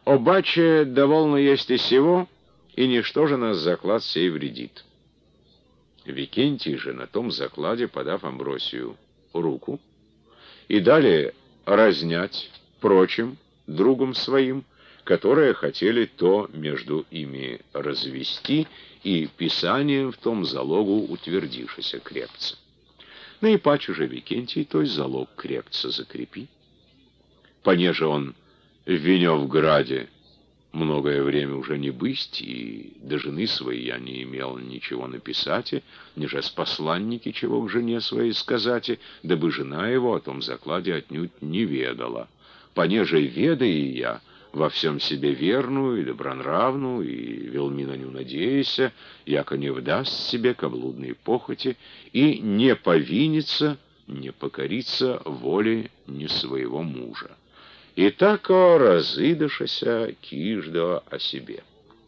Обаче довольно есть и сего, и ничто же нас заклад сей вредит. Викентий же на том закладе, подав Амбросию руку, и далее разнять прочим другом своим, которые хотели то между ими развести, и писанием в том залогу утвердившися крепце. Наипаче же Викентий той залог крепце закрепи. Понеже он в Веневграде многое время уже не бысть, и до жены своей я не имел ничего написать, ниже с посланники чего к жене своей сказать, дабы жена его о том закладе отнюдь не ведала. Понеже ведая я, во всем себе верную и добронравную, и велми на ню надеяся, яко не вдаст себе ко блудной похоти, и не повинится, не покорится воле не своего мужа. И так разыдашася киждо о себе.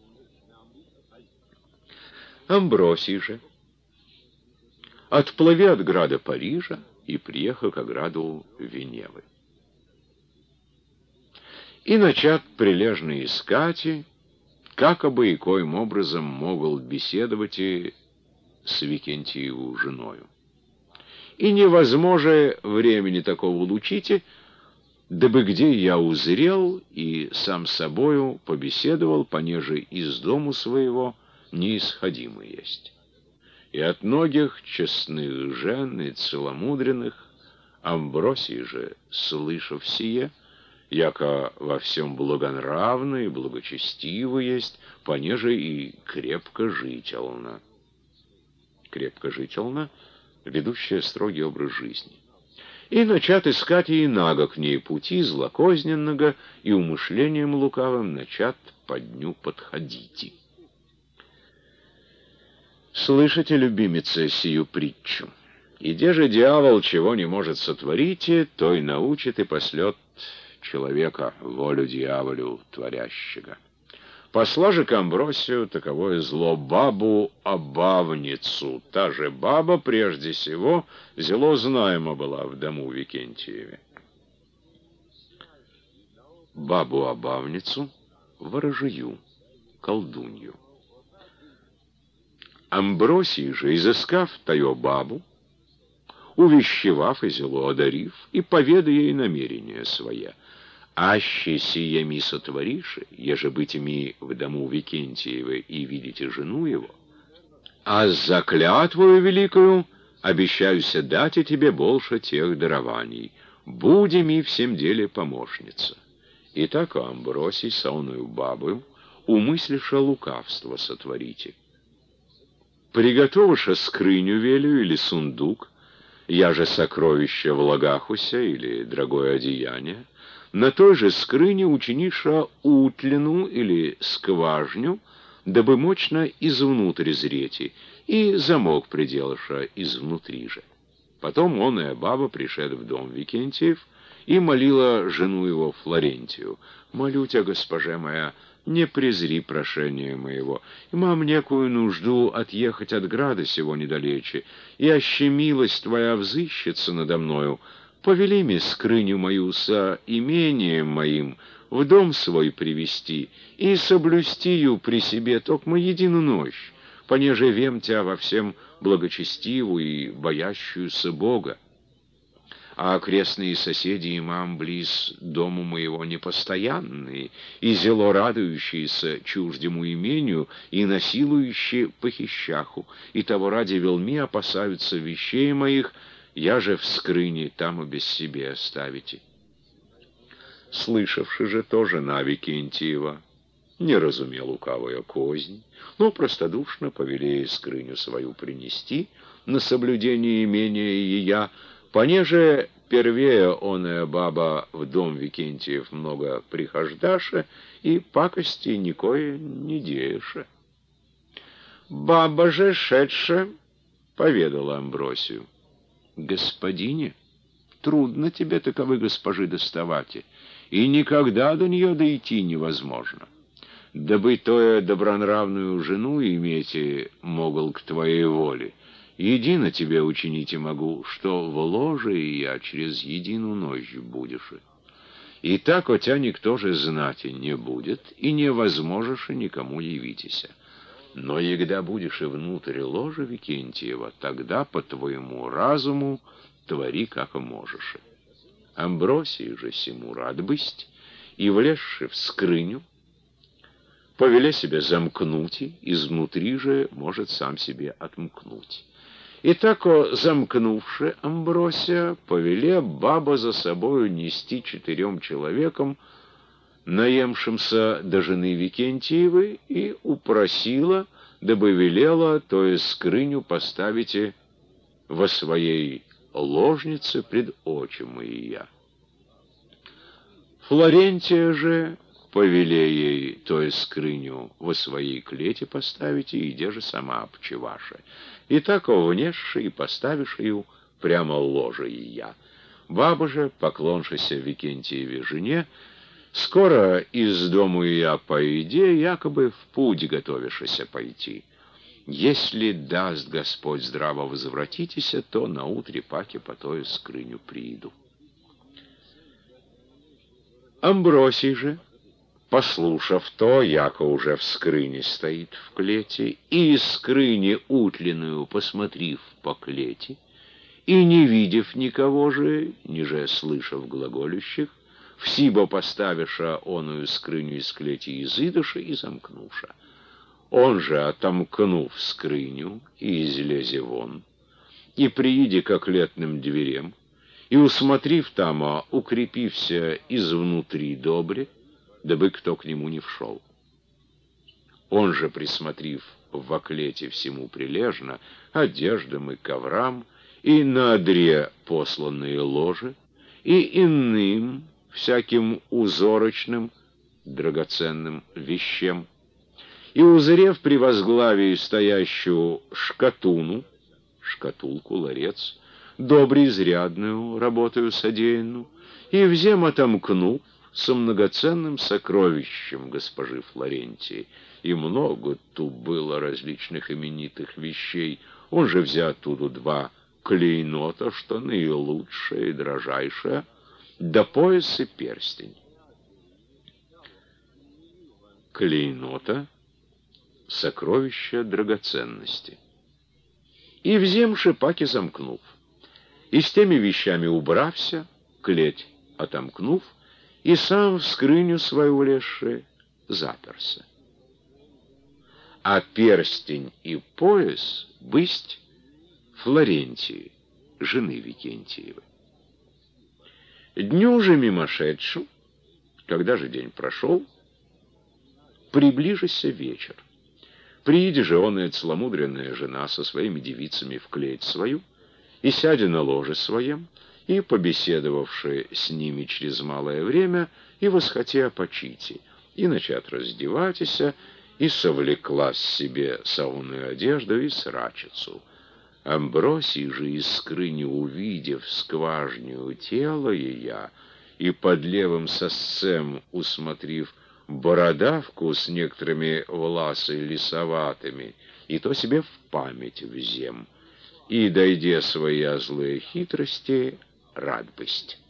Амбросий же, отплыви от града Парижа и приехал к граду Веневы. И начат прилежно искать, как бы и коим образом могл беседовать и с Викентиеву женою. И невозможно времени такого улучите, дабы где я узрел и сам с собою побеседовал, понеже из дому своего неисходимый есть. И от многих честных жен и целомудренных Амбросий же, слышав сие, яко во всем благонравно и благочестиво есть, понеже и крепко жительно. Крепко жительно, ведущая строгий образ жизни. И начат искать и инаго к ней пути злокозненного, и умышлением лукавым начат по дню подходите. Слышите, любимица, сию притчу? Иде же дьявол чего не может сотворить, то и научит и послет человека волю дьяволю творящего. Посла же к Амбросию таковое зло бабу-обавницу. Та же баба прежде всего зело знаема была в дому Викентиеве. Бабу-обавницу, ворожию, колдунью. Амбросий же, изыскав тою бабу, увещевав и зело одарив, и поведа ей намерение свое. Аще сие ми сотвориши, еже быть ми в дому Викентиева и видите жену его, а за клятвою великою обещаюся дать и тебе больше тех дарований, буди ми всем деле помощница. И так Амбросий с оною бабою умыслиша лукавство сотворите. Приготовиша скрыню велю или сундук, я же сокровище в лагахуся или дорогое одеяние, на той же скрыне учиниша утлину или скважню, дабы мощно извнутрь зрети, и замок приделаша изнутри же. Потом оная баба пришед в дом Викентиев и молила жену его Флорентию: «Молю тебя, госпоже моя, не презри прошение моего. Имам некую нужду отъехать от града сего недалече, и аще милость твоя взыщется надо мною, повели мне скрыню мою со имением моим в дом свой привести и соблюсти ее при себе токмо едину ночь, понеже вем тебя во всем благочестивую и боящуюся Бога. А окрестные соседи имам близ дому моего непостоянные, и зело радующиеся чуждему имению, и насилующие похищаху, и того ради велми опасаются вещей моих, я же в скрыне там и без себе оставите». Слышавши же то жена Викентиева не разумел лукавая кознь, но простодушно повели скрыню свою принести на соблюдение имения ея, понеже первее оная баба в дом Викентиев много прихождаша и пакости никое не деяша. Баба же, шедша, поведала Амбросию: «Господине, трудно тебе таковы госпожи доставать, и никогда до нее дойти невозможно. Дабы тое добронравную жену имейте могл к твоей воле, едино тебе учините могу, что в ложе я через едину ночь будешь. И так о тебя никто же знать и не будет, и невозможешь и никому явитеся. Но егда будешь и внутрь ложа Викентьева, тогда по твоему разуму твори, как можешь. Амбросий же сему рад бысть, и, влезши в скрыню, повеля себя замкнуть, изнутри же может сам себе отмкнуть. И тако, замкнувши Амбросия, повеле баба за собою нести 4 человекам, наемшимся до жены Викентьевой, и упросила, дабы велела, то есть скрыню поставите во своей ложнице пред очи мои. Флорентия же повеле ей, то есть скрыню, во своей клете поставите, и иде же сама обчеваша. И так внесши и поставишь ее прямо ложе ее. Баба же, поклоншися Викентьеве жене, скоро из дому я пойде, якобы в путь готовишься пойти. Если даст Господь здраво возвратитеся, то наутре паки по тою скрыню прииду. Амбросий же, послушав то, яко уже в скрыне стоит в клете, и из скрыни утленную посмотрев по клете, и не видев никого же, ниже слышав глаголющих, всибо поставиша оную скрыню из клети изыдыша и замкнуша. Он же, отомкнув скрыню, и излезе вон, и прииди к оклетным дверям, и, усмотрив там, укрепився изнутри добре, дабы кто к нему не вшел. Он же, присмотрев в оклете всему прилежно, одеждам и коврам, и на одре посланные ложи, и иным всяким узорочным, драгоценным вещам, и, узрев при возглавии стоящую шкатулку, ларец, добре изрядную работаю содеянную, и взем отомкнув со многоценным сокровищем госпожи Флорентии, и много ту было различных именитых вещей, он же взял оттуда 2 клейнота, что наилучшее и дрожайшее, до пояс и перстень. Клейнота — сокровища драгоценности. И вземши паки замкнув, и с теми вещами убрався, клеть отомкнув, и сам в скрыню свою влезши заперся. А перстень и пояс бысть Флорентии, жены Викентьевой. Дню же мимошедшим, когда же день прошел, приближился вечер. Прииди же оная целомудренная жена со своими девицами в клеть свою, и сядя на ложе своем, и, побеседовавши с ними через малое время, и восхотя почити, и начать раздеватися, и совлекла себе сауную одежду и срачицу. Амбросий же из скрыни, увидев скважню тело ея, и под левым сосцем усмотрев бородавку с некоторыми воласы лисоватыми, и то себе в память взем, и, дойдя свои злые хитрости, рад бысть.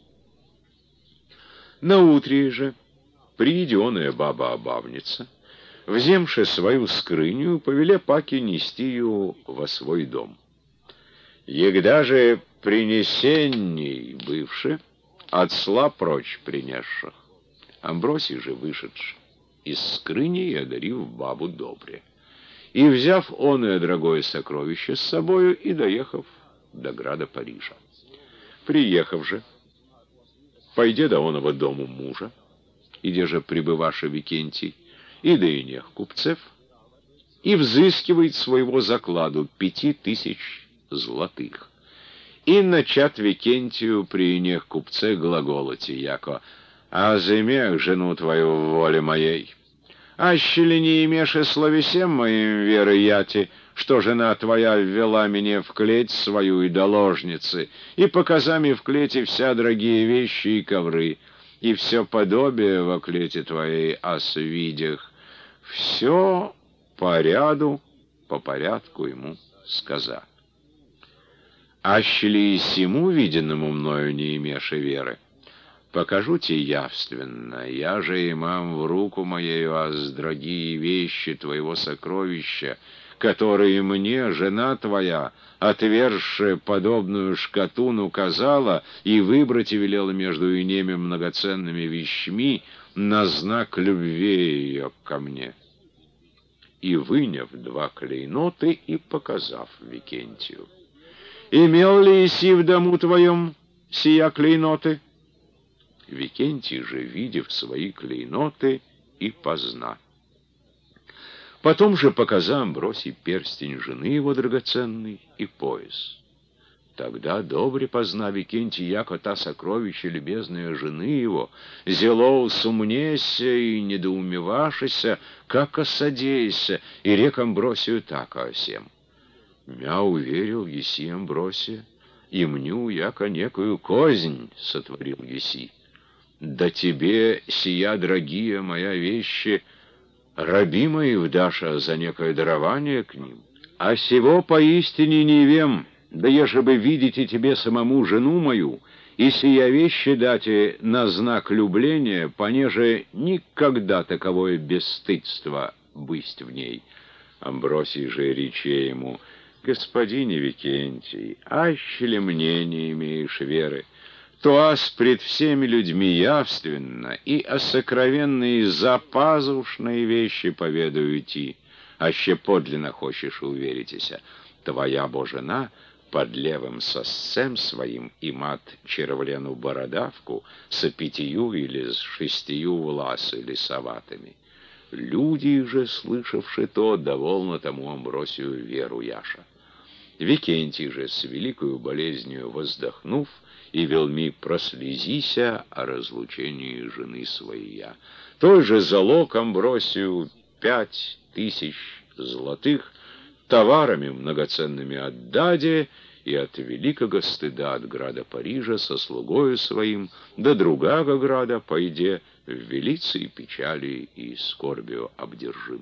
Наутре же прииденая баба-обавница, вземши свою скрыню, повеля паки нести ее во свой дом. Егда же принесенней бывши, отсла прочь принесших, Амбросий же вышедший из скрыни и одарив бабу добре. И, взяв оное дорогое сокровище с собою, и доехав до града Парижа. Приехав же, пойде до оного дому мужа, иде же пребываша Викентий, и до инех купцев, и взыскивает своего закладу 5000 златых. И начат Викентию при инех купце глаголоти, яко: «А замех жену твою в воле моей. Аще ли не имешь и словесем моим веры яти, что жена твоя ввела меня в клеть свою и до ложницы, и показами в клете вся дорогие вещи и ковры, и все подобие во клете твоей о свидях, все по ряду, по порядку ему сказа. Аще ли и сему виденному мною не имешь и веры, Покажу тебе явственно, я же имам в руку моею, аз дорогие вещи твоего сокровища, которые мне жена твоя, отвергшая подобную шкатун, указала и выбрать велела между инеми многоценными вещми на знак любви ее ко мне. И, выняв 2 клейноты и показав Викентию: «Имел ли иси в дому твоем сия клейноты?» Викентий же, видев свои клейноты, и позна. Потом же показа Амбросий перстень жены его драгоценный и пояс. Тогда добре позна Викентий, яко та сокровище любезная жены его, зело сумнеся и недоумевашися, как осадейся, и рек Амбросию так о сем: «Мя уверил еси, Амбросия, и мню, яко некую кознь сотворил еси. Да тебе сия, дорогие моя вещи, раби мои вдаша за некое дарование к ним. А сего поистине не вем, да еже бы видите тебе самому жену мою, и сия вещи дате на знак любления, понеже никогда таковое бесстыдство бысть в ней». Амбросий же рече ему: «Господине Викентий, аще ли мне не имеешь веры, то аз пред всеми людьми явственно и о сокровенные запазушные вещи поведаю ти, аще подлинно хочешь уверитеся. Твоя бо жена под левым сосцем своим имат червлену бородавку с 5 или с 6 власы лисоватыми». Люди же, слышавши то, довольно тому Амбросию веру яша. Викентий же, с великою болезнью воздохнув, и велми прослезися о разлучении жены своей. Той же залог Амбросию 5000 золотых, товарами многоценными отдаде, и от великого стыда от града Парижа со слугою своим до другого града пойде, в велице и печали и скорбию обдержим.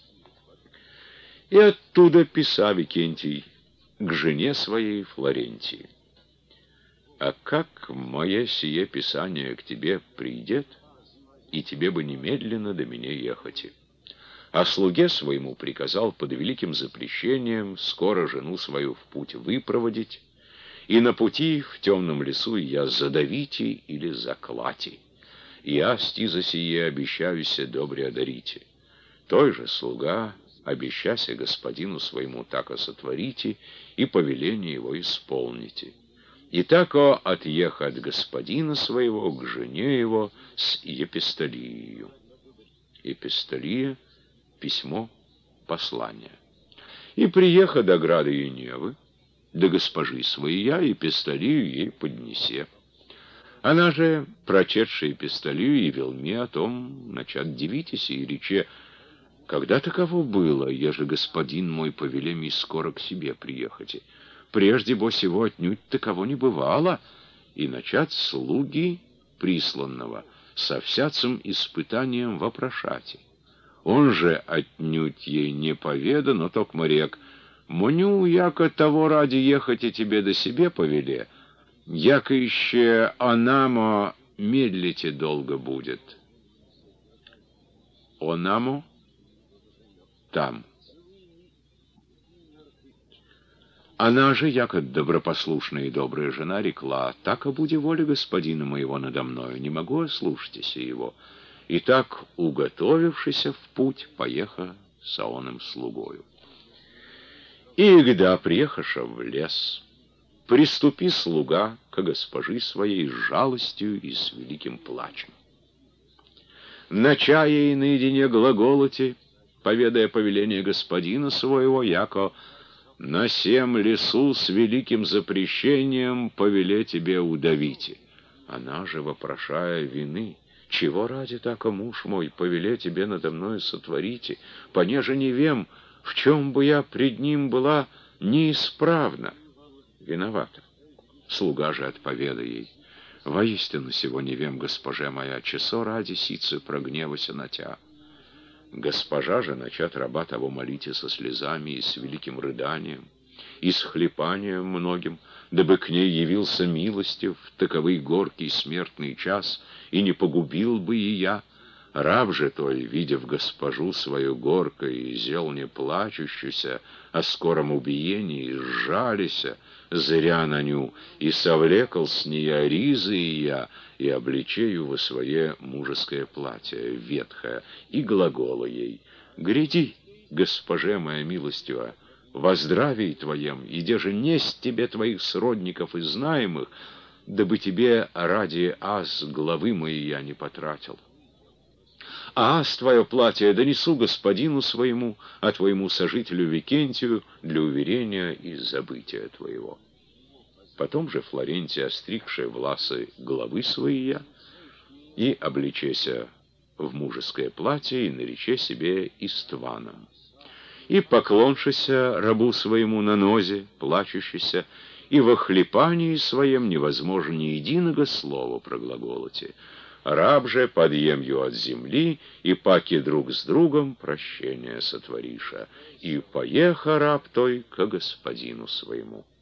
И оттуда писа Викентий к жене своей Флорентии: «А как мое сие писание к тебе придет, и тебе бы немедленно до меня ехать». А слуге своему приказал под великим запрещением скоро жену свою в путь выпроводить, и на пути в темном лесу я задавите или заклати, и асти за сие обещаюся добре одарите. Той же слуга обещася господину своему тако сотворите, и повеление его исполните. И тако отъеха от господина своего к жене его с епистолией. Епистолия — письмо, послание. И приеха до града Еневы, до госпожи своя, епистолию ей поднесе. Она же, прочетшая епистолию, и велме о том начат дивитесь, и рече: «Когда таково было, еже господин мой повеле ми скоро к себе приехать? Прежде бо сего отнюдь таково не бывало». И начат слуги присланного со всяким испытанием вопрошати. Он же отнюдь ей не поведа, но токмо рек: «Мню, яко того ради ехать и тебе до себе повеле, яко еще онамо медлите долго будет». Онамо там. Она же, яко добропослушная и добрая жена, рекла: «Так, буди воля господина моего надо мною, не могу ослушаться его». И так, уготовившися в путь, поеха с оным слугою. И когда приехаша в лес, приступи слуга к госпожи своей с жалостью и с великим плачем. На чае и наедине глаголоте, поведая повеление господина своего, яко на сем лесу с великим запрещением повеле тебе удавите. Она же, вопрошая вины: «Чего ради тако, муж мой, повеле тебе надо мною сотворите, понеже не вем, в чем бы я пред ним была неисправна?» Виновата. Слуга же отповеда ей: «Воистину сего не вем, госпоже моя, часо ради сицы прогневася на тя». Госпожа же, начат раба того молите со слезами и с великим рыданием, и с хлипанием многим, дабы к ней явился милостив таковый горький смертный час, и не погубил бы и я. Раб же той, видев госпожу свою горкой, и зел не плачущуся о скором убиении, сжалися, зря на ню, и совлекал с нея ризы и я, и обличею во свое мужеское платье, ветхое, и глагола ей: «Гряди, госпоже моя милостива, во здравии твоем, и де же несть тебе твоих сродников и знаемых, дабы тебе ради аз главы моей я не потратил. А аз твое платье донесу господину своему, а твоему сожителю Викентию для уверения и забытия твоего». Потом же Флорентия, остригшая власы главы своей, и облечеся в мужеское платье, и нарече себе Истваном. И поклоншися рабу своему на нозе, плачущийся, и во хлепании своем невозможно ни единого слова проглаголоти. Раб же подъемью от земли, и паки друг с другом прощения сотвориша, и поеха раб той ко господину своему.